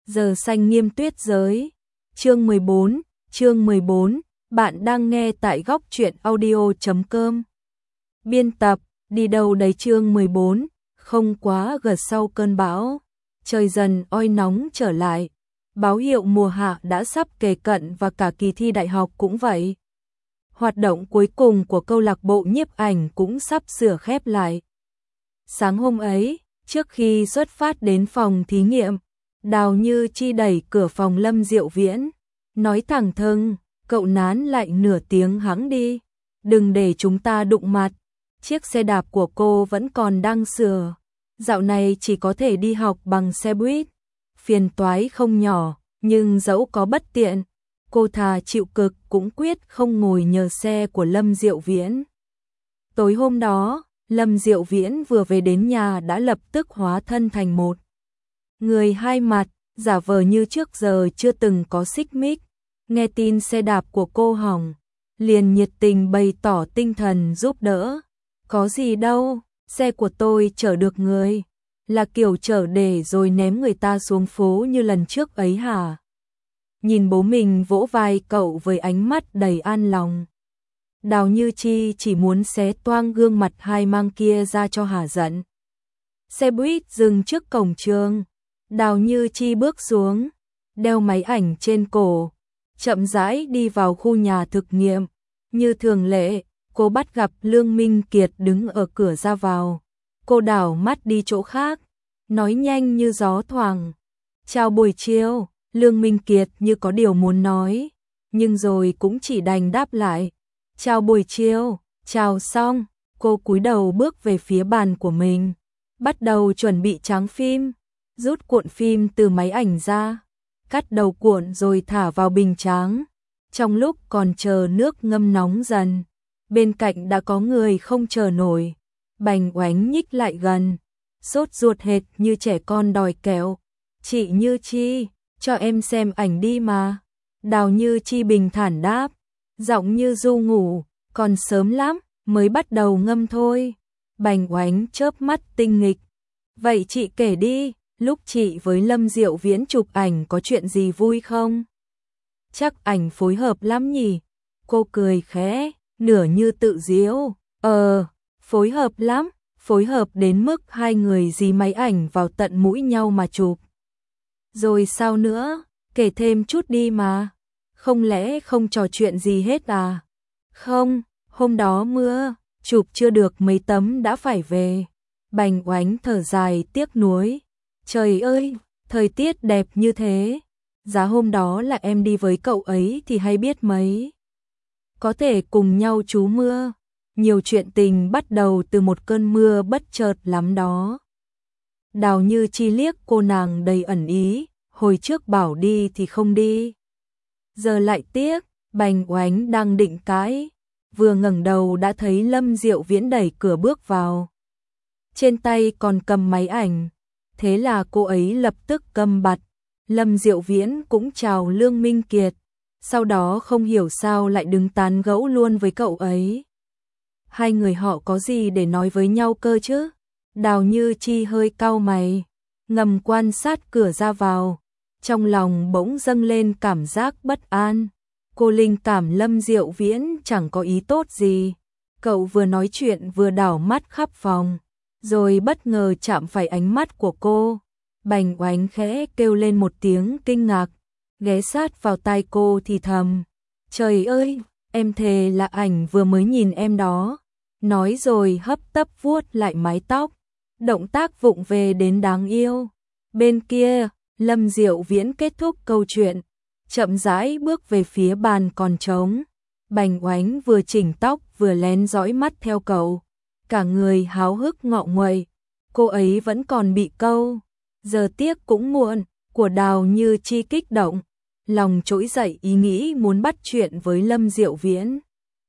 Giờ xanh nghiêm tuyết giới. Chương 14, bạn đang nghe tại góc truyện audio.com. Biên tập, đi đâu đấy chương 14, không quá gần sau cơn bão. Trời dần oi nóng trở lại. Báo hiệu mùa hạ đã sắp kề cận và cả kỳ thi đại học cũng vậy. Hoạt động cuối cùng của câu lạc bộ nhiếp ảnh cũng sắp sửa khép lại. Sáng hôm ấy, trước khi xuất phát đến phòng thí nghiệm, Đào Như Chi đẩy cửa phòng Lâm Diệu Viễn, nói thẳng thừng, cậu nán lại nửa tiếng hẵng đi, đừng để chúng ta đụng mặt. Chiếc xe đạp của cô vẫn còn đang sửa, dạo này chỉ có thể đi học bằng xe buýt, phiền toái không nhỏ, nhưng dẫu có bất tiện, cô thà chịu cực cũng quyết không ngồi nhờ xe của Lâm Diệu Viễn. Tối hôm đó, Lâm Diệu Viễn vừa về đến nhà đã lập tức hóa thân thành một người hai mặt, giả vờ như trước giờ chưa từng có xích mích. Nghe tin xe đạp của cô hỏng, liền nhiệt tình bày tỏ tinh thần giúp đỡ. Có gì đâu, xe của tôi chở được người, là kiểu chở để rồi ném người ta xuống phố như lần trước ấy hả? Nhìn bố mình vỗ vai cậu với ánh mắt đầy an lòng. Đào Như Chi chỉ muốn xé toang gương mặt hai mang kia ra cho hả giận. Xe buýt dừng trước cổng trường. Đào Như Chi bước xuống, đeo máy ảnh trên cổ, chậm rãi đi vào khu nhà thực nghiệm. Như thường lệ, cô bắt gặp Lương Minh Kiệt đứng ở cửa ra vào. Cô đảo mắt đi chỗ khác, nói nhanh như gió thoảng. Chào buổi chiều, Lương Minh Kiệt như có điều muốn nói, nhưng rồi cũng chỉ đành đáp lại. Chào buổi chiều, chào xong, cô cúi đầu bước về phía bàn của mình, bắt đầu chuẩn bị tráng phim, rút cuộn phim từ máy ảnh ra, cắt đầu cuộn rồi thả vào bình tráng. Trong lúc còn chờ nước ngâm nóng dần, bên cạnh đã có người không chờ nổi, bành oánh nhích lại gần, sốt ruột hệt như trẻ con đòi kẹo. Chị Như Chi, cho em xem ảnh đi mà. Đào Như Chi bình thản đáp, giọng như ru ngủ, còn sớm lắm, mới bắt đầu ngâm thôi. Bành oánh chớp mắt tinh nghịch. Vậy chị kể đi, lúc chị với Lâm Diệu Viễn chụp ảnh có chuyện gì vui không? Chắc ảnh phối hợp lắm nhỉ? Cô cười khẽ, nửa như tự giễu. Phối hợp lắm, phối hợp đến mức hai người dí máy ảnh vào tận mũi nhau mà chụp. Rồi sao nữa, kể thêm chút đi mà. Không lẽ không trò chuyện gì hết à? Không, hôm đó mưa, chụp chưa được mấy tấm đã phải về. Bành oánh thở dài tiếc nuối. Trời ơi, thời tiết đẹp như thế. Giá hôm đó là em đi với cậu ấy thì hay biết mấy. Có thể cùng nhau trú mưa. Nhiều chuyện tình bắt đầu từ một cơn mưa bất chợt lắm đó. Đào Như Chi liếc cô nàng đầy ẩn ý. Hồi trước bảo đi thì không đi, giờ lại tiếc. Bành oánh đang định cãi, vừa ngẩng đầu đã thấy Lâm Diệu Viễn đẩy cửa bước vào. Trên tay còn cầm máy ảnh, thế là cô ấy lập tức câm bặt. Lâm Diệu Viễn cũng chào Lương Minh Kiệt, sau đó không hiểu sao lại đứng tán gẫu luôn với cậu ấy. Hai người họ có gì để nói với nhau cơ chứ? Đào Như Chi hơi cau mày, ngầm quan sát cửa ra vào. Trong lòng bỗng dâng lên cảm giác bất an. Cô linh cảm Lâm Diệu Viễn chẳng có ý tốt gì. Cậu vừa nói chuyện vừa đảo mắt khắp phòng, rồi bất ngờ chạm phải ánh mắt của cô. Bành oánh khẽ kêu lên một tiếng kinh ngạc, ghé sát vào tai cô thì thầm. Trời ơi, em thề là ảnh vừa mới nhìn em đó. Nói rồi hấp tấp vuốt lại mái tóc, động tác vụng về đến đáng yêu. Bên kia, Lâm Diệu Viễn kết thúc câu chuyện, chậm rãi bước về phía bàn còn trống. Bành oánh vừa chỉnh tóc vừa lén dõi mắt theo cậu, cả người háo hức ngọ nguậy. Cô ấy vẫn còn bị câu, giờ tiếc cũng muộn, của Đào Như Chi kích động, lòng trỗi dậy ý nghĩ muốn bắt chuyện với Lâm Diệu Viễn.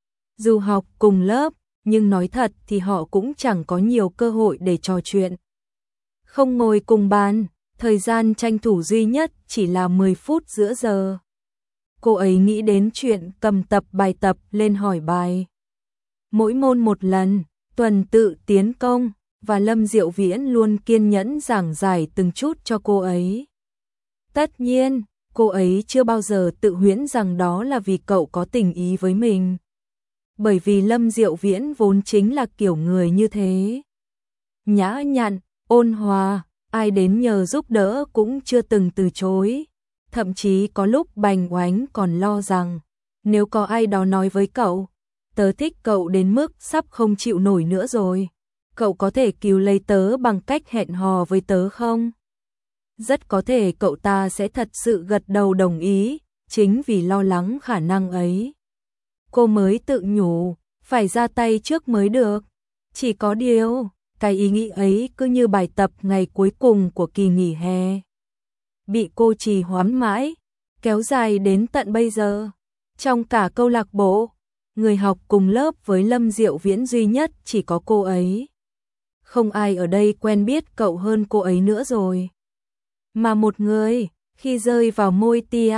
Dù học cùng lớp, nhưng nói thật thì họ cũng chẳng có nhiều cơ hội để trò chuyện. Không ngồi cùng bàn, thời gian tranh thủ duy nhất chỉ là 10 phút giữa giờ. Cô ấy nghĩ đến chuyện cầm tập bài tập lên hỏi bài. Mỗi môn một lần, tuần tự tiến công, và Lâm Diệu Viễn luôn kiên nhẫn giảng giải từng chút cho cô ấy. Tất nhiên, cô ấy chưa bao giờ tự huyễn rằng đó là vì cậu có tình ý với mình. Bởi vì Lâm Diệu Viễn vốn chính là kiểu người như thế. Nhã nhặn, ôn hòa, ai đến nhờ giúp đỡ cũng chưa từng từ chối. Thậm chí có lúc Bành Oánh còn lo rằng, nếu có ai đó nói với cậu, tớ thích cậu đến mức sắp không chịu nổi nữa rồi, cậu có thể cứu lấy tớ bằng cách hẹn hò với tớ không? Rất có thể cậu ta sẽ thật sự gật đầu đồng ý, chính vì lo lắng khả năng ấy. Cô mới tự nhủ, phải ra tay trước mới được. Chỉ có điều, cái ý nghĩ ấy cứ như bài tập ngày cuối cùng của kỳ nghỉ hè. Bị cô trì hoãn mãi, kéo dài đến tận bây giờ. Trong cả câu lạc bộ, người học cùng lớp với Lâm Diệu Viễn duy nhất chỉ có cô ấy. Không ai ở đây quen biết cậu hơn cô ấy nữa rồi. Mà một người, khi rơi vào môi tia,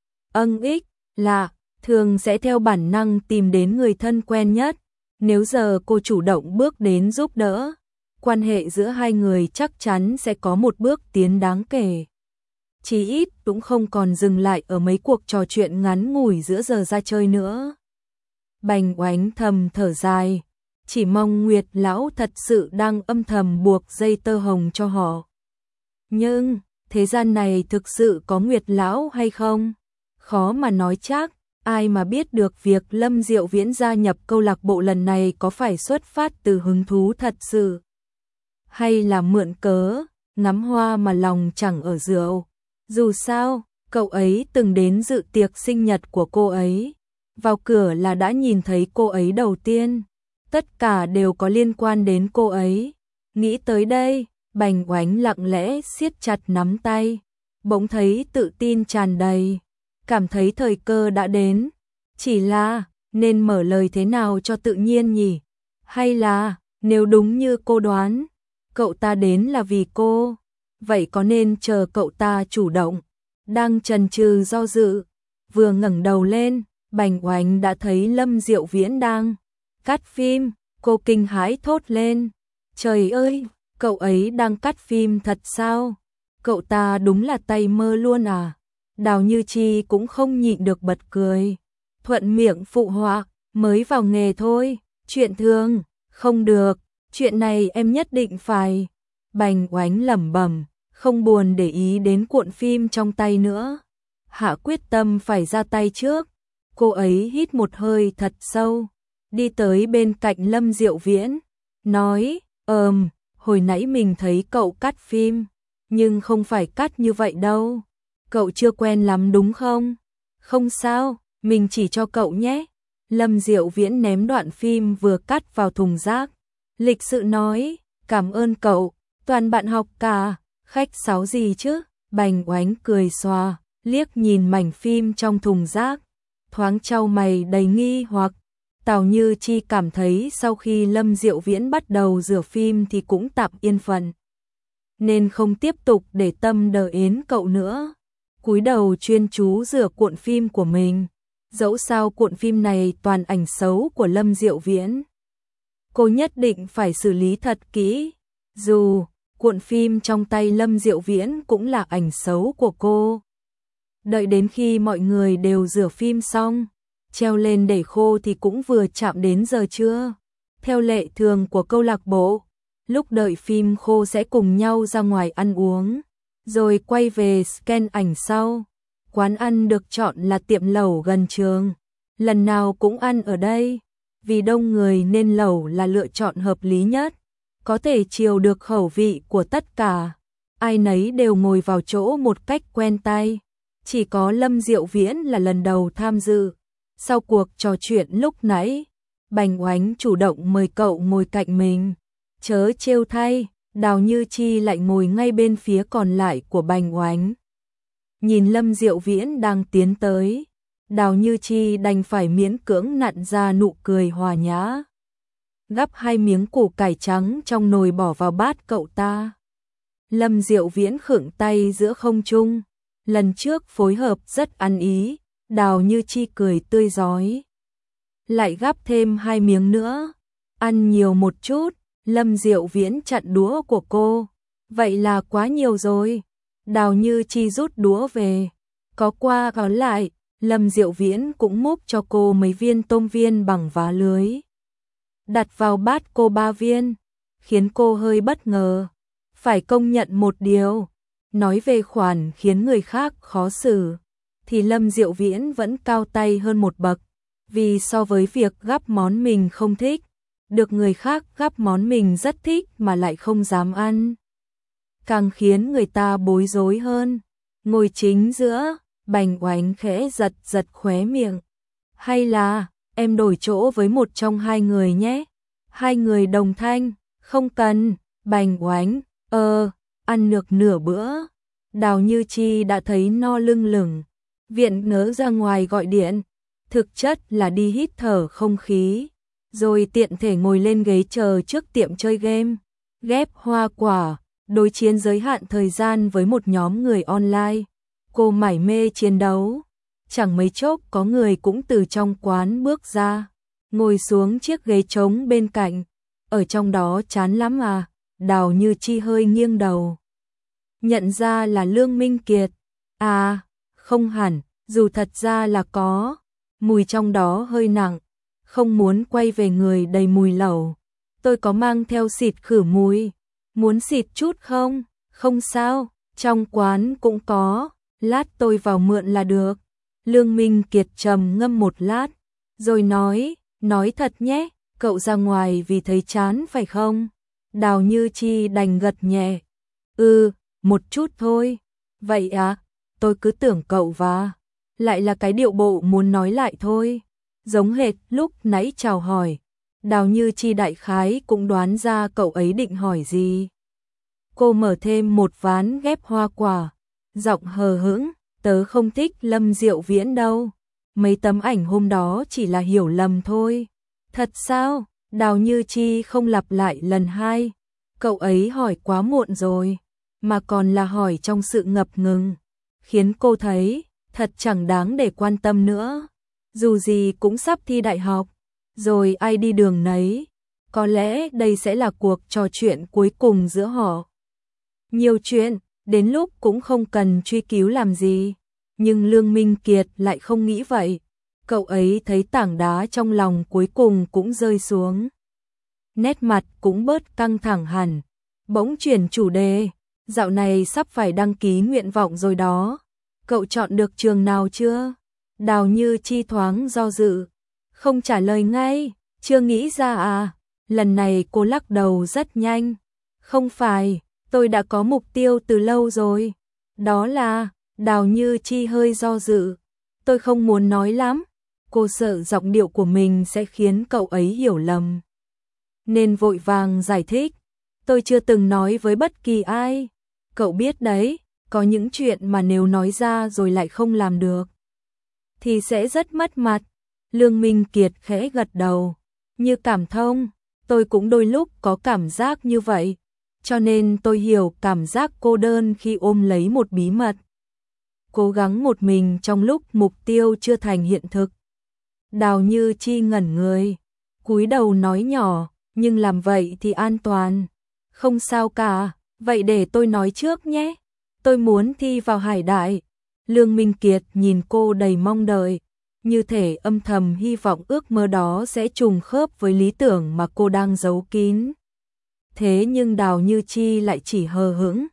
lạ, thường sẽ theo bản năng tìm đến người thân quen nhất. Nếu giờ cô chủ động bước đến giúp đỡ, quan hệ giữa hai người chắc chắn sẽ có một bước tiến đáng kể. Chí ít cũng không còn dừng lại ở mấy cuộc trò chuyện ngắn ngủi giữa giờ ra chơi nữa. Bành Oánh thầm thở dài, chỉ mong Nguyệt lão thật sự đang âm thầm buộc dây tơ hồng cho họ. Nhưng, thế gian này thực sự có Nguyệt lão hay không? Khó mà nói chắc, ai mà biết được việc Lâm Diệu Viễn gia nhập câu lạc bộ lần này có phải xuất phát từ hứng thú thật sự, hay là mượn cớ, ngắm hoa mà lòng chẳng ở rượu. Dù sao, cậu ấy từng đến dự tiệc sinh nhật của cô ấy. Vào cửa là đã nhìn thấy cô ấy đầu tiên. Tất cả đều có liên quan đến cô ấy. Nghĩ tới đây, Bành Oánh lặng lẽ siết chặt nắm tay. Bỗng thấy tự tin tràn đầy. Cảm thấy thời cơ đã đến. Chỉ là, nên mở lời thế nào cho tự nhiên nhỉ? Hay là, nếu đúng như cô đoán, cậu ta đến là vì cô, vậy có nên chờ cậu ta chủ động? Đang chần chừ do dự, vừa ngẩng đầu lên, Bành Oánh đã thấy Lâm Diệu Viễn đang cắt phim, cô kinh hãi thốt lên. Trời ơi, cậu ấy đang cắt phim thật sao? Cậu ta đúng là tay mơ luôn à? Đào Như Chi cũng không nhịn được bật cười. Thuận miệng phụ họa, mới vào nghề thôi, chuyện thường, không được, chuyện này em nhất định phải. Bành Oánh lẩm bẩm, không buồn để ý đến cuộn phim trong tay nữa. Hạ quyết tâm phải ra tay trước. Cô ấy hít một hơi thật sâu, đi tới bên cạnh Lâm Diệu Viễn, nói, hồi nãy mình thấy cậu cắt phim, nhưng không phải cắt như vậy đâu. Cậu chưa quen lắm đúng không? Không sao, mình chỉ cho cậu nhé. Lâm Diệu Viễn ném đoạn phim vừa cắt vào thùng rác. Lịch sự nói, cảm ơn cậu, toàn bạn học cả, khách sáo gì chứ? Bành Oánh cười xòa, liếc nhìn mảnh phim trong thùng rác, thoáng chau mày đầy nghi hoặc. Đào Như Chi cảm thấy sau khi Lâm Diệu Viễn bắt đầu rửa phim thì cũng tạm yên phận, nên không tiếp tục để tâm đờ ến cậu nữa. Cúi đầu chuyên chú rửa cuộn phim của mình. Dẫu sao cuộn phim này toàn ảnh xấu của Lâm Diệu Viễn, cô nhất định phải xử lý thật kỹ. Dù cuộn phim trong tay Lâm Diệu Viễn cũng là ảnh xấu của cô. Đợi đến khi mọi người đều rửa phim xong, treo lên để khô thì cũng vừa chạm đến giờ trưa. Theo lệ thường của câu lạc bộ, lúc đợi phim khô sẽ cùng nhau ra ngoài ăn uống, rồi quay về scan ảnh sau. Quán ăn được chọn là tiệm lẩu gần trường. Lần nào cũng ăn ở đây, vì đông người nên lẩu là lựa chọn hợp lý nhất, có thể chiều được khẩu vị của tất cả. Ai nấy đều ngồi vào chỗ một cách quen tay. Chỉ có Lâm Diệu Viễn là lần đầu tham dự. Sau cuộc trò chuyện lúc nãy, Bành Oánh chủ động mời cậu ngồi cạnh mình. Chớ trêu thay, Đào Như Chi lại ngồi ngay bên phía còn lại của Bành Oánh. Nhìn Lâm Diệu Viễn đang tiến tới, Đào Như Chi đành phải miễn cưỡng nặn ra nụ cười hòa nhã. Gắp 2 miếng củ cải trắng trong nồi bỏ vào bát cậu ta. Lâm Diệu Viễn khựng tay giữa không trung. Lần trước phối hợp rất ăn ý, Đào Như Chi cười tươi rói. Lại gắp thêm 2 miếng nữa. Ăn nhiều một chút, Lâm Diệu Viễn chặn đũa của cô. Vậy là quá nhiều rồi. Đào Như Chi rút đũa về, có qua có lại, Lâm Diệu Viễn cũng múc cho cô mấy viên tôm viên bằng vá lưới. Đặt vào bát cô 3 viên, khiến cô hơi bất ngờ. Phải công nhận một điều, nói về khoản khiến người khác khó xử, thì Lâm Diệu Viễn vẫn cao tay hơn một bậc, vì so với việc gắp món mình không thích, được người khác gắp món mình rất thích mà lại không dám ăn, càng khiến người ta bối rối hơn. Ngồi chính giữa, Bành Oánh khẽ giật giật khóe miệng. Hay là, em đổi chỗ với một trong hai người nhé. Hai người đồng thanh, không cần. Bành Oánh, ăn được nửa bữa. Đào Như Chi đã thấy no lưng lửng, viện nớ ra ngoài gọi điện, thực chất là đi hít thở không khí, rồi tiện thể ngồi lên ghế chờ trước tiệm chơi game, ghép hoa quả, đối chiến giới hạn thời gian với một nhóm người online. Cô mải mê chiến đấu, chẳng mấy chốc có người cũng từ trong quán bước ra, ngồi xuống chiếc ghế trống bên cạnh. Ở trong đó chán lắm à? Đào Như Chi hơi nghiêng đầu, nhận ra là Lương Minh Kiệt. À, không hẳn, dù thật ra là có, mùi trong đó hơi nặng, không muốn quay về người đầy mùi lẩu. Tôi có mang theo xịt khử mùi, muốn xịt chút không? Không sao, trong quán cũng có, lát tôi vào mượn là được. Lương Minh Kiệt trầm ngâm một lát, rồi nói thật nhé, cậu ra ngoài vì thấy chán phải không? Đào Như Chi đành gật nhẹ. Một chút thôi. Vậy à, tôi cứ tưởng cậu lại là cái điệu bộ muốn nói lại thôi. Giống hệt lúc nãy chào hỏi. Đào Như Chi đại khái cũng đoán ra cậu ấy định hỏi gì. Cô mở thêm một ván ghép hoa quả, giọng hờ hững, tớ không thích Lâm Diệu Viễn đâu. Mấy tấm ảnh hôm đó chỉ là hiểu lầm thôi. Thật sao? Đào Như Chi không lặp lại lần hai. Cậu ấy hỏi quá muộn rồi, mà còn là hỏi trong sự ngập ngừng, khiến cô thấy thật chẳng đáng để quan tâm nữa. Dù gì cũng sắp thi đại học, rồi ai đi đường nấy. Có lẽ đây sẽ là cuộc trò chuyện cuối cùng giữa họ. Nhiều chuyện, đến lúc cũng không cần truy cứu làm gì. Nhưng Lương Minh Kiệt lại không nghĩ vậy. Cậu ấy thấy tảng đá trong lòng cuối cùng cũng rơi xuống. Nét mặt cũng bớt căng thẳng hẳn. Bỗng chuyển chủ đề. Dạo này sắp phải đăng ký nguyện vọng rồi đó. Cậu chọn được trường nào chưa? Đào Như Chi thoáng do dự, không trả lời ngay. Chưa nghĩ ra à? Lần này cô lắc đầu rất nhanh. Không phải, tôi đã có mục tiêu từ lâu rồi. Đó là, Đào Như Chi hơi do dự. Tôi không muốn nói lắm. Cô sợ giọng điệu của mình sẽ khiến cậu ấy hiểu lầm, nên vội vàng giải thích. Tôi chưa từng nói với bất kỳ ai. Cậu biết đấy, có những chuyện mà nếu nói ra rồi lại không làm được, thì sẽ rất mất mặt. Lương Minh Kiệt khẽ gật đầu. Như cảm thông, tôi cũng đôi lúc có cảm giác như vậy. Cho nên tôi hiểu cảm giác cô đơn khi ôm lấy một bí mật. Cố gắng một mình trong lúc mục tiêu chưa thành hiện thực. Đào Như Chi ngẩn người, cúi đầu nói nhỏ, nhưng làm vậy thì an toàn. Không sao cả, vậy để tôi nói trước nhé. Tôi muốn thi vào Hải Đại. Lương Minh Kiệt nhìn cô đầy mong đợi, như thể âm thầm hy vọng ước mơ đó sẽ trùng khớp với lý tưởng mà cô đang giấu kín. Thế nhưng Đào Như Chi lại chỉ hờ hững.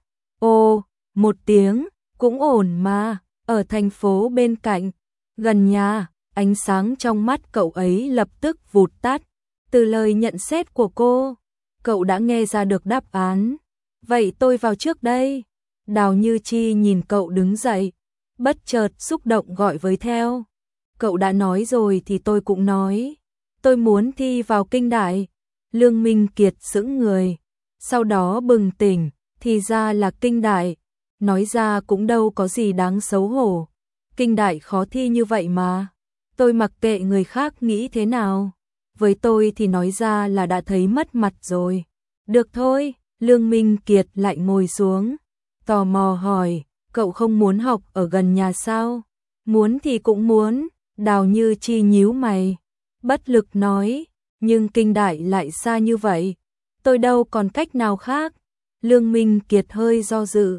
Một tiếng, cũng ổn mà, ở thành phố bên cạnh, gần nhà. Ánh sáng trong mắt cậu ấy lập tức vụt tắt. Từ lời nhận xét của cô, cậu đã nghe ra được đáp án. Vậy tôi vào trước đây. Đào Như Chi nhìn cậu đứng dậy, bất chợt xúc động gọi với theo. Cậu đã nói rồi thì tôi cũng nói. Tôi muốn thi vào Kinh Đại. Lương Minh Kiệt sững người, sau đó bừng tỉnh, thì ra là Kinh Đại. Nói ra cũng đâu có gì đáng xấu hổ. Kinh Đại khó thi như vậy mà. Tôi mặc kệ người khác nghĩ thế nào. Với tôi thì nói ra là đã thấy mất mặt rồi. Được thôi, Lương Minh Kiệt lại ngồi xuống, tò mò hỏi, cậu không muốn học ở gần nhà sao? Muốn thì cũng muốn. Đào Như Chi nhíu mày, bất lực nói, nhưng Kinh Đại lại xa như vậy. Tôi đâu còn cách nào khác. Lương Minh Kiệt hơi do dự.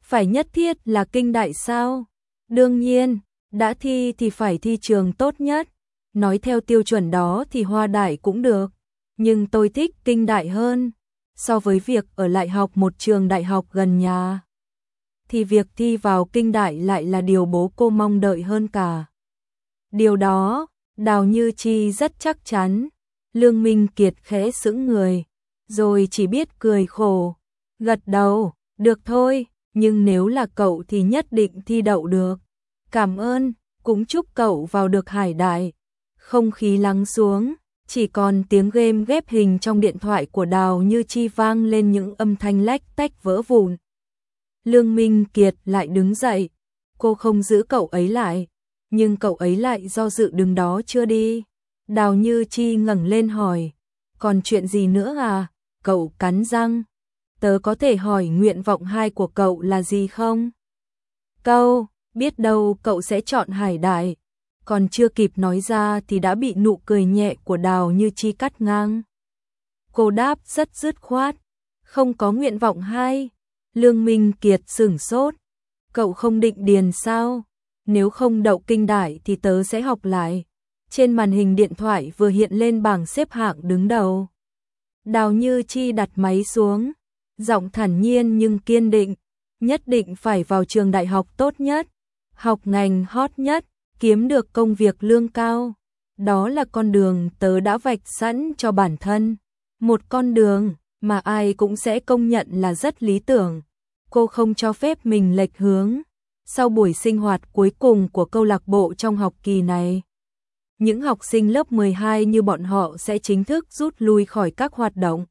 Phải nhất thiết là kinh đại sao? Đương nhiên, đã thi thì phải thi trường tốt nhất. Nói theo tiêu chuẩn đó thì Hoa Đại cũng được. Nhưng tôi thích kinh đại hơn. So với việc ở lại học một trường đại học gần nhà, thì việc thi vào kinh đại lại là điều bố cô mong đợi hơn cả. Điều đó, Đào Như Chi rất chắc chắn. Lương Minh Kiệt khẽ sững người, rồi chỉ biết cười khổ, gật đầu, được thôi, nhưng nếu là cậu thì nhất định thi đậu được. Cảm ơn, cũng chúc cậu vào được Hải Đại. Không khí lắng xuống, chỉ còn tiếng game ghép hình trong điện thoại của Đào Như Chi vang lên những âm thanh lách tách vỡ vụn. Lương Minh Kiệt lại đứng dậy, cô không giữ cậu ấy lại, nhưng cậu ấy lại do dự đứng đó chưa đi. Đào Như Chi ngẩng lên hỏi, còn chuyện gì nữa à? Cậu cắn răng, tớ có thể hỏi nguyện vọng 2 của cậu là gì không? Câu, biết đâu cậu sẽ chọn Hải Đại. Còn chưa kịp nói ra thì đã bị nụ cười nhẹ của Đào Như Chi cắt ngang. Cô đáp rất dứt khoát, không có nguyện vọng 2. Lương Minh Kiệt sửng sốt, cậu không định điền sao? Nếu không đậu kinh đại thì tớ sẽ học lại. Trên màn hình điện thoại vừa hiện lên bảng xếp hạng đứng đầu. Đào Như Chi đặt máy xuống, giọng thản nhiên nhưng kiên định, nhất định phải vào trường đại học tốt nhất, học ngành hot nhất, kiếm được công việc lương cao. Đó là con đường tớ đã vạch sẵn cho bản thân. Một con đường mà ai cũng sẽ công nhận là rất lý tưởng. Cô không cho phép mình lệch hướng. Sau buổi sinh hoạt cuối cùng của câu lạc bộ trong học kỳ này, những học sinh lớp 12 như bọn họ sẽ chính thức rút lui khỏi các hoạt động.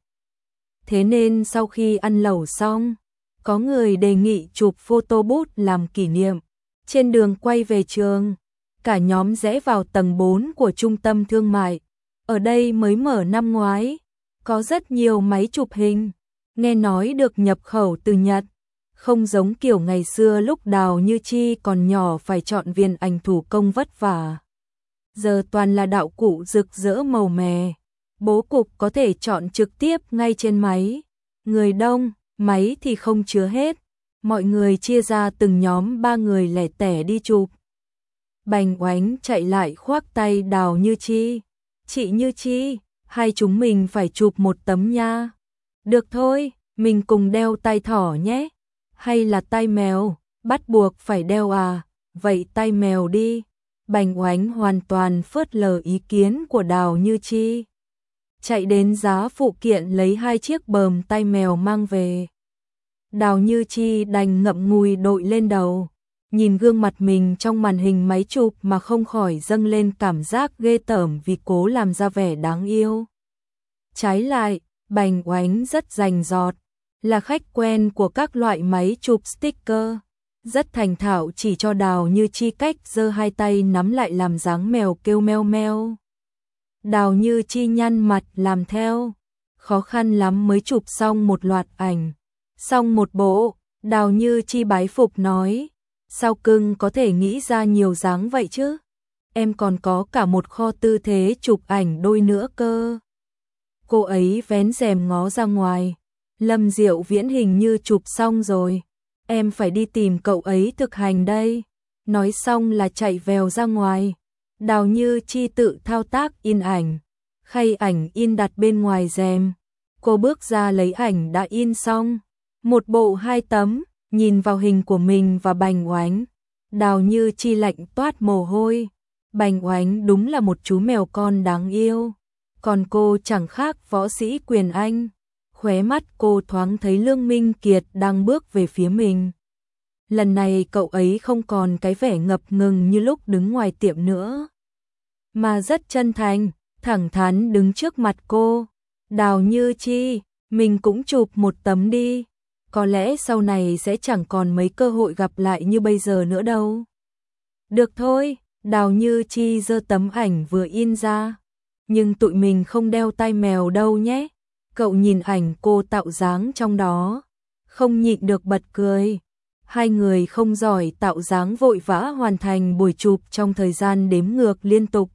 Thế nên sau khi ăn lẩu xong, có người đề nghị chụp photo booth làm kỷ niệm. Trên đường quay về trường, cả nhóm rẽ vào tầng 4 của trung tâm thương mại. Ở đây mới mở năm ngoái, có rất nhiều máy chụp hình, nghe nói được nhập khẩu từ Nhật. Không giống kiểu ngày xưa lúc Đào Như Chi còn nhỏ phải chọn viên ảnh thủ công vất vả. Giờ toàn là đạo cụ rực rỡ màu mè. Bố cục có thể chọn trực tiếp ngay trên máy. Người đông, máy thì không chứa hết. Mọi người chia ra từng nhóm 3 người lẻ tẻ đi chụp. Bành Oánh chạy lại khoác tay Đào Như Chi. Chị Như Chi, hai chúng mình phải chụp một tấm nha. Được thôi, mình cùng đeo tai thỏ nhé. Hay là tai mèo, bắt buộc phải đeo à, vậy tai mèo đi. Bành Oánh hoàn toàn phớt lờ ý kiến của Đào Như Chi. Chạy đến giá phụ kiện lấy 2 chiếc bờm tai mèo mang về. Đào Như Chi đành ngậm ngùi đội lên đầu, nhìn gương mặt mình trong màn hình máy chụp mà không khỏi dâng lên cảm giác ghê tởm vì cố làm ra vẻ đáng yêu. Trái lại, Bành Oánh rất rành rọt, là khách quen của các loại máy chụp sticker, rất thành thạo chỉ cho Đào Như Chi cách giơ 2 tay nắm lại làm dáng mèo kêu meo meo. Đào Như Chi nhăn mặt làm theo, khó khăn lắm mới chụp xong một loạt ảnh. Xong một bộ, Đào Như Chi bái phục nói, sao cưng có thể nghĩ ra nhiều dáng vậy chứ? Em còn có cả một kho tư thế chụp ảnh đôi nữa cơ. Cô ấy vén rèm ngó ra ngoài. Lâm Diệu Viễn hình như chụp xong rồi, em phải đi tìm cậu ấy thực hành đây. Nói xong là chạy vèo ra ngoài. Đào Như Chi tự thao tác in ảnh, khay ảnh in đặt bên ngoài rèm. Cô bước ra lấy ảnh đã in xong, một bộ 2 tấm, nhìn vào hình của mình và Bành Oánh. Đào Như Chi lạnh toát mồ hôi. Bành Oánh đúng là một chú mèo con đáng yêu, còn cô chẳng khác võ sĩ Quyền Anh. Khóe mắt cô thoáng thấy Lương Minh Kiệt đang bước về phía mình. Lần này cậu ấy không còn cái vẻ ngập ngừng như lúc đứng ngoài tiệm nữa, mà rất chân thành, thẳng thắn đứng trước mặt cô. Đào Như Chi, mình cũng chụp một tấm đi. Có lẽ sau này sẽ chẳng còn mấy cơ hội gặp lại như bây giờ nữa đâu. Được thôi, Đào Như Chi giơ tấm ảnh vừa in ra. Nhưng tụi mình không đeo tai mèo đâu nhé. Cậu nhìn ảnh cô tạo dáng trong đó, không nhịn được bật cười. Hai người không giỏi tạo dáng vội vã hoàn thành buổi chụp trong thời gian đếm ngược liên tục.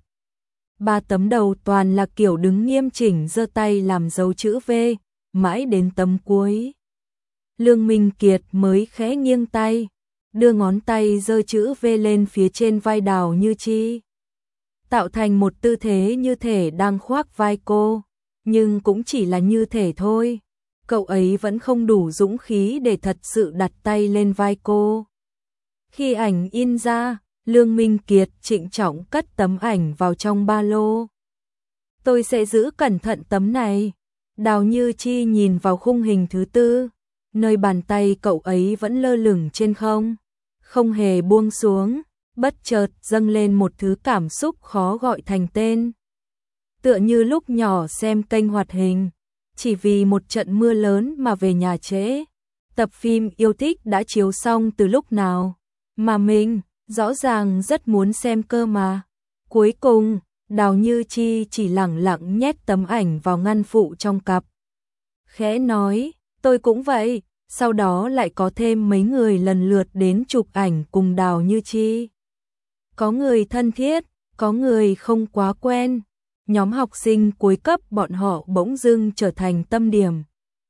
3 tấm đầu toàn là kiểu đứng nghiêm chỉnh giơ tay làm dấu chữ V, mãi đến tấm cuối. Lương Minh Kiệt mới khẽ nghiêng tay, đưa ngón tay giơ chữ V lên phía trên vai Đào Như Chi, tạo thành một tư thế như thể đang khoác vai cô, nhưng cũng chỉ là như thể thôi. Cậu ấy vẫn không đủ dũng khí để thật sự đặt tay lên vai cô. Khi ảnh in ra, Lương Minh Kiệt trịnh trọng cất tấm ảnh vào trong ba lô. Tôi sẽ giữ cẩn thận tấm này. Đào Như Chi nhìn vào khung hình thứ 4, nơi bàn tay cậu ấy vẫn lơ lửng trên không, không hề buông xuống, bất chợt dâng lên một thứ cảm xúc khó gọi thành tên. Tựa như lúc nhỏ xem kênh hoạt hình, chỉ vì một trận mưa lớn mà về nhà trễ. Tập phim yêu thích đã chiếu xong từ lúc nào, mà mình rõ ràng rất muốn xem cơ mà. Cuối cùng, Đào Như Chi chỉ lẳng lặng nhét tấm ảnh vào ngăn phụ trong cặp. Khẽ nói, tôi cũng vậy, sau đó lại có thêm mấy người lần lượt đến chụp ảnh cùng Đào Như Chi. Có người thân thiết, có người không quá quen. Nhóm học sinh cuối cấp bọn họ bỗng dưng trở thành tâm điểm.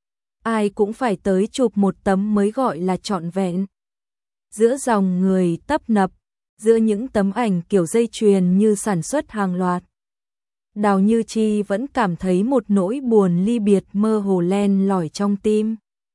Ai cũng phải tới chụp một tấm mới gọi là trọn vẹn. Giữa dòng người tấp nập, giữa những tấm ảnh kiểu dây chuyền như sản xuất hàng loạt, Đào Như Chi vẫn cảm thấy một nỗi buồn ly biệt mơ hồ len lỏi trong tim.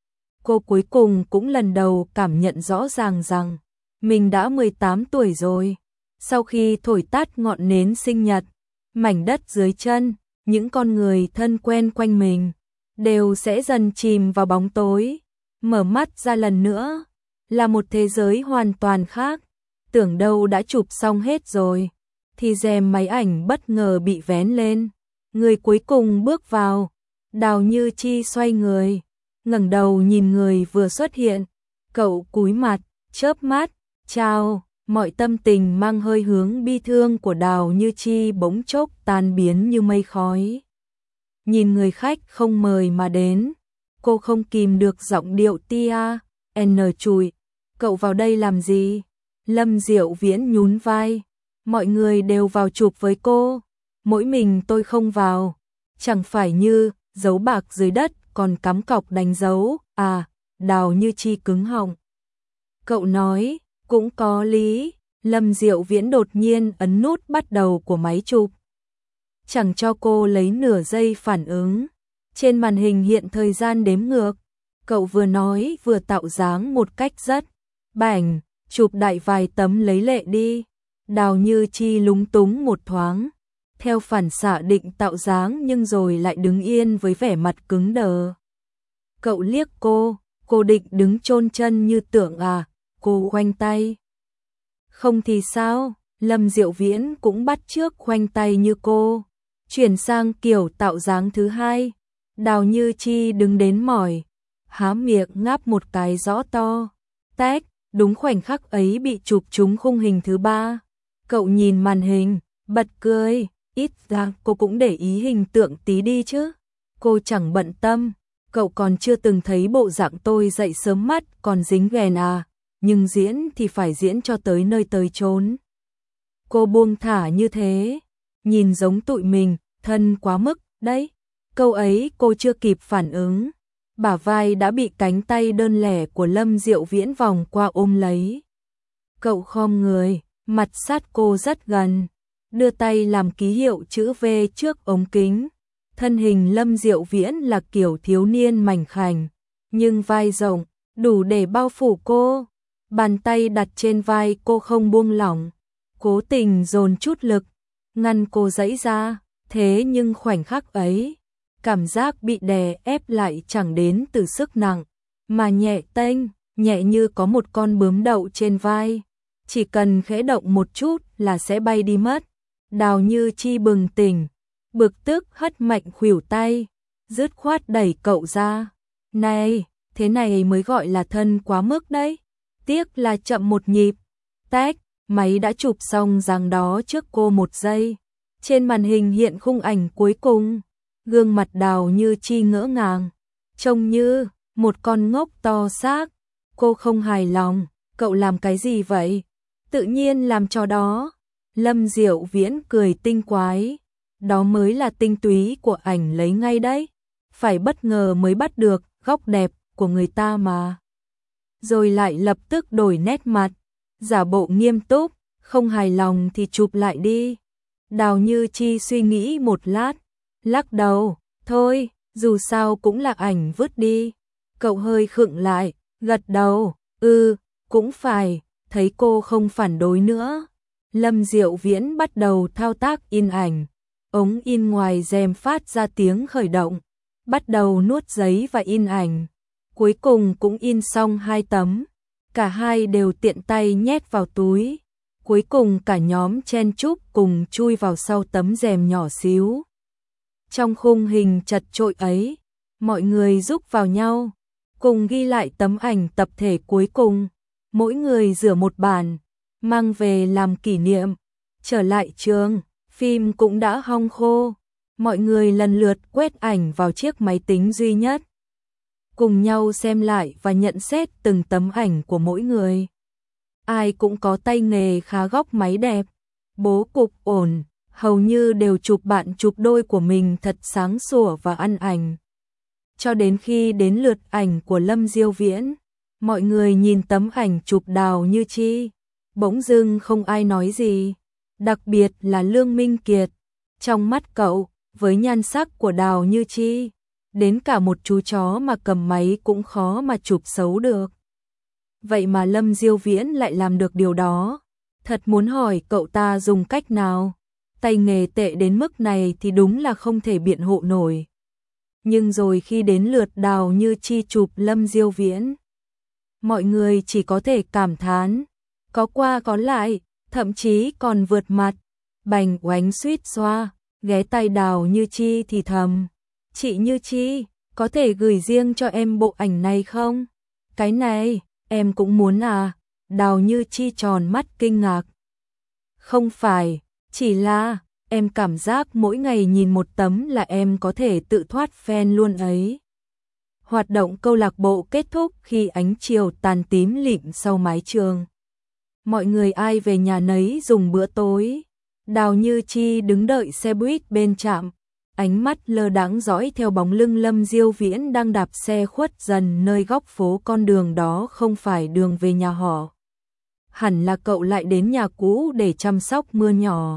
Cô cuối cùng cũng lần đầu cảm nhận rõ ràng rằng mình đã 18 tuổi rồi. Sau khi thổi tắt ngọn nến sinh nhật, mảnh đất dưới chân, những con người thân quen quanh mình đều sẽ dần chìm vào bóng tối. Mở mắt ra lần nữa là một thế giới hoàn toàn khác. Tưởng đâu đã chụp xong hết rồi, thì rèm máy ảnh bất ngờ bị vén lên. Người cuối cùng bước vào. Đào Như Chi xoay người, ngẩng đầu nhìn người vừa xuất hiện. Cậu cúi mặt, chớp mắt, chào. Mọi tâm tình mang hơi hướng bi thương của Đào Như Chi bỗng chốc tan biến như mây khói. Nhìn người khách không mời mà đến, cô không kìm được giọng điệu tia, chùi. Cậu vào đây làm gì? Lâm Diệu Viễn nhún vai. Mọi người đều vào chụp với cô, mỗi mình tôi không vào. Chẳng phải như dấu bạc dưới đất còn cắm cọc đánh dấu à? Đào Như Chi cứng họng. Cậu nói, cũng có lý. Lâm Diệu Viễn đột nhiên ấn nút bắt đầu của máy chụp, chẳng cho cô lấy nửa giây phản ứng. Trên màn hình hiện thời gian đếm ngược. Cậu vừa nói vừa tạo dáng một cách rất bảnh, chụp đại vài tấm lấy lệ đi. Đào Như Chi lúng túng một thoáng, theo phản xạ định tạo dáng nhưng rồi lại đứng yên với vẻ mặt cứng đờ. Cậu liếc cô định đứng chôn chân như tượng à? Cô khoanh tay. Không thì sao? Lâm Diệu Viễn cũng bắt chước khoanh tay như cô, chuyển sang kiểu tạo dáng thứ hai. Đào Như Chi đứng đến mỏi, há miệng ngáp một cái rõ to. Tách, đúng khoảnh khắc ấy bị chụp trúng khung hình thứ 3. Cậu nhìn màn hình, bật cười, ít ra cô cũng để ý hình tượng tí đi chứ. Cô chẳng bận tâm, cậu còn chưa từng thấy bộ dạng tôi dậy sớm mắt còn dính ghèn à, nhưng diễn thì phải diễn cho tới nơi tới chốn. Cô buông thả như thế, nhìn giống tụi mình, thân quá mức, đấy. Câu ấy cô chưa kịp phản ứng, bả vai đã bị cánh tay đơn lẻ của Lâm Diệu Viễn vòng qua ôm lấy. Cậu khom người, mặt sát cô rất gần, đưa tay làm ký hiệu chữ V trước ống kính. Thân hình Lâm Diệu Viễn là kiểu thiếu niên mảnh khảnh, nhưng vai rộng, đủ để bao phủ cô. Bàn tay đặt trên vai cô không buông lỏng, cố tình dồn chút lực, ngăn cô giãy ra. Thế nhưng khoảnh khắc ấy, cảm giác bị đè ép lại chẳng đến từ sức nặng, mà nhẹ tênh, nhẹ như có một con bướm đậu trên vai. Chỉ cần khẽ động một chút là sẽ bay đi mất. Đào Như Chi bừng tỉnh, bực tức hất mạnh khuỷu tay, dứt khoát đẩy cậu ra. Này, thế này mới gọi là thân quá mức đấy. Tiếc là chậm một nhịp. Tách, máy đã chụp xong dáng đó trước cô một giây. Trên màn hình hiện khung ảnh cuối cùng. Gương mặt Đào Như Chi ngỡ ngàng, trông như một con ngốc to xác. Cô không hài lòng, cậu làm cái gì vậy? Tự nhiên làm trò đó. Lâm Diệu Viễn cười tinh quái. Đó mới là tinh túy của ảnh lấy ngay đấy. Phải bất ngờ mới bắt được góc đẹp của người ta mà. Rồi lại lập tức đổi nét mặt, giả bộ nghiêm túc, không hài lòng thì chụp lại đi. Đào Như Chi suy nghĩ một lát, lắc đầu, thôi, dù sao cũng là ảnh vứt đi. Cậu hơi khựng lại, gật đầu, cũng phải, thấy cô không phản đối nữa. Lâm Diệu Viễn bắt đầu thao tác in ảnh, ống in ngoài rèm phát ra tiếng khởi động, bắt đầu nuốt giấy và in ảnh. Cuối cùng cũng in xong 2 tấm, cả hai đều tiện tay nhét vào túi. Cuối cùng cả nhóm chen chúc cùng chui vào sau tấm rèm nhỏ xíu. Trong khung hình chật chội ấy, mọi người giúp vào nhau, cùng ghi lại tấm ảnh tập thể cuối cùng. Mỗi người rửa một bản, mang về làm kỷ niệm. Trở lại trường, phim cũng đã hong khô. Mọi người lần lượt quét ảnh vào chiếc máy tính duy nhất, cùng nhau xem lại và nhận xét từng tấm ảnh của mỗi người. Ai cũng có tay nghề khá góc máy đẹp, bố cục ổn, hầu như đều chụp bạn chụp đôi của mình thật sáng sủa và ăn ảnh. Cho đến khi đến lượt ảnh của Lâm Diêu Viễn, mọi người nhìn tấm ảnh chụp Đào Như Chi, bỗng dưng không ai nói gì, đặc biệt là Lương Minh Kiệt. Trong mắt cậu, với nhan sắc của Đào Như Chi, đến cả một chú chó mà cầm máy cũng khó mà chụp xấu được. Vậy mà Lâm Diêu Viễn lại làm được điều đó. Thật muốn hỏi cậu ta dùng cách nào. Tay nghề tệ đến mức này thì đúng là không thể biện hộ nổi. Nhưng rồi khi đến lượt Đào Như Chi chụp Lâm Diêu Viễn, mọi người chỉ có thể cảm thán, có qua có lại, thậm chí còn vượt mặt. Bành Oánh suýt xoa, ghé tay Đào Như Chi thì thầm, chị Như Chi, có thể gửi riêng cho em bộ ảnh này không? Cái này, em cũng muốn à? Đào Như Chi tròn mắt kinh ngạc. Không phải, chỉ là em cảm giác mỗi ngày nhìn một tấm là em có thể tự thoát fan luôn ấy. Hoạt động câu lạc bộ kết thúc khi ánh chiều tàn tím lịm sau mái trường. Mọi người ai về nhà nấy dùng bữa tối. Đào Như Chi đứng đợi xe buýt bên trạm, ánh mắt lơ đãng dõi theo bóng lưng Lâm Diêu Viễn đang đạp xe khuất dần nơi góc phố. Con đường đó không phải đường về nhà họ. Hẳn là cậu lại đến nhà cũ để chăm sóc mưa nhỏ.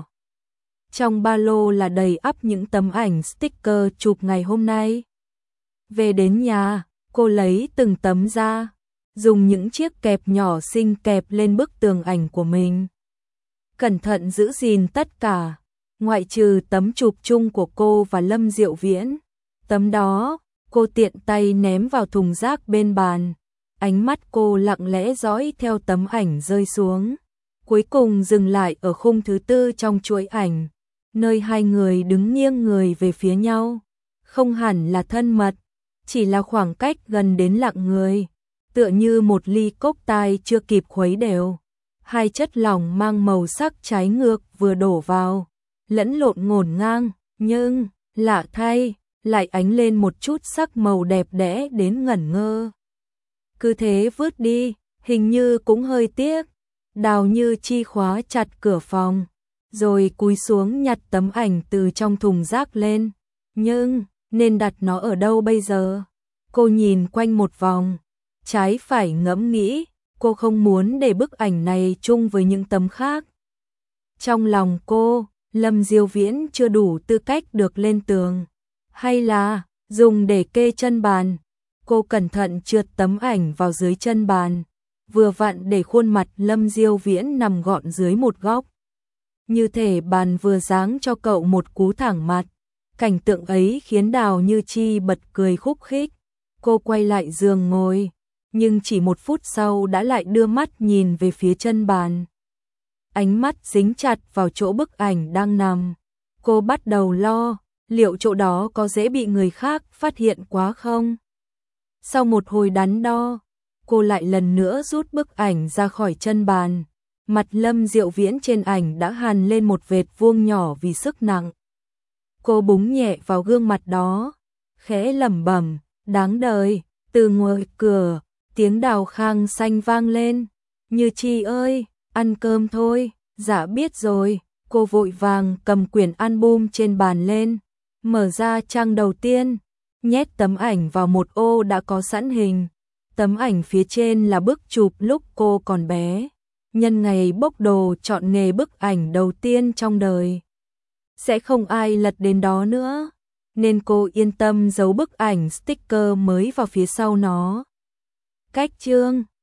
Trong ba lô là đầy ắp những tấm ảnh sticker chụp ngày hôm nay. Về đến nhà, cô lấy từng tấm ra, dùng những chiếc kẹp nhỏ xinh kẹp lên bức tường ảnh của mình. Cẩn thận giữ gìn tất cả, ngoại trừ tấm chụp chung của cô và Lâm Diệu Viễn. Tấm đó, cô tiện tay ném vào thùng rác bên bàn. Ánh mắt cô lặng lẽ dõi theo tấm ảnh rơi xuống. Cuối cùng dừng lại ở khung thứ 4 trong chuỗi ảnh, nơi hai người đứng nghiêng người về phía nhau. Không hẳn là thân mật, chỉ là khoảng cách gần đến lặng người, tựa như một ly cốc tai chưa kịp khuấy đều. Hai chất lỏng mang màu sắc trái ngược vừa đổ vào, lẫn lộn ngổn ngang, nhưng, lạ thay, lại ánh lên một chút sắc màu đẹp đẽ đến ngẩn ngơ. Cứ thế vứt đi, hình như cũng hơi tiếc. Đào Như Chi khóa chặt cửa phòng, rồi cúi xuống nhặt tấm ảnh từ trong thùng rác lên. Nhưng, nên đặt nó ở đâu bây giờ? Cô nhìn quanh một vòng, trái phải ngẫm nghĩ, cô không muốn để bức ảnh này chung với những tấm khác. Trong lòng cô, Lâm Diêu Viễn chưa đủ tư cách được lên tường, hay là dùng để kê chân bàn. Cô cẩn thận trượt tấm ảnh vào dưới chân bàn, vừa vặn để khuôn mặt Lâm Diêu Viễn nằm gọn dưới một góc. Như thể bàn vừa giáng cho cậu một cú thẳng mặt. Cảnh tượng ấy khiến Đào Như Chi bật cười khúc khích. Cô quay lại giường ngồi, nhưng chỉ một phút sau đã lại đưa mắt nhìn về phía chân bàn. Ánh mắt dính chặt vào chỗ bức ảnh đang nằm. Cô bắt đầu lo, liệu chỗ đó có dễ bị người khác phát hiện quá không? Sau một hồi đắn đo, cô lại lần nữa rút bức ảnh ra khỏi chân bàn. Mặt Lâm Diệu Viễn trên ảnh đã hằn lên một vệt vuông nhỏ vì sức nặng. Cô búng nhẹ vào gương mặt đó, khẽ lẩm bẩm, đáng đời. Từ ngoài cửa, tiếng Đào Khang xanh vang lên. Như Chi ơi, ăn cơm thôi. Dạ biết rồi. Cô vội vàng cầm quyển album trên bàn lên, mở ra trang đầu tiên. nhét tấm ảnh vào một ô đã có sẵn hình. Tấm ảnh phía trên là bức chụp lúc cô còn bé. Nhân ngày bốc đồ chọn nghề bức ảnh đầu tiên trong đời. Sẽ không ai lật đến đó nữa, nên cô yên tâm giấu bức ảnh sticker mới vào phía sau nó. Cách chương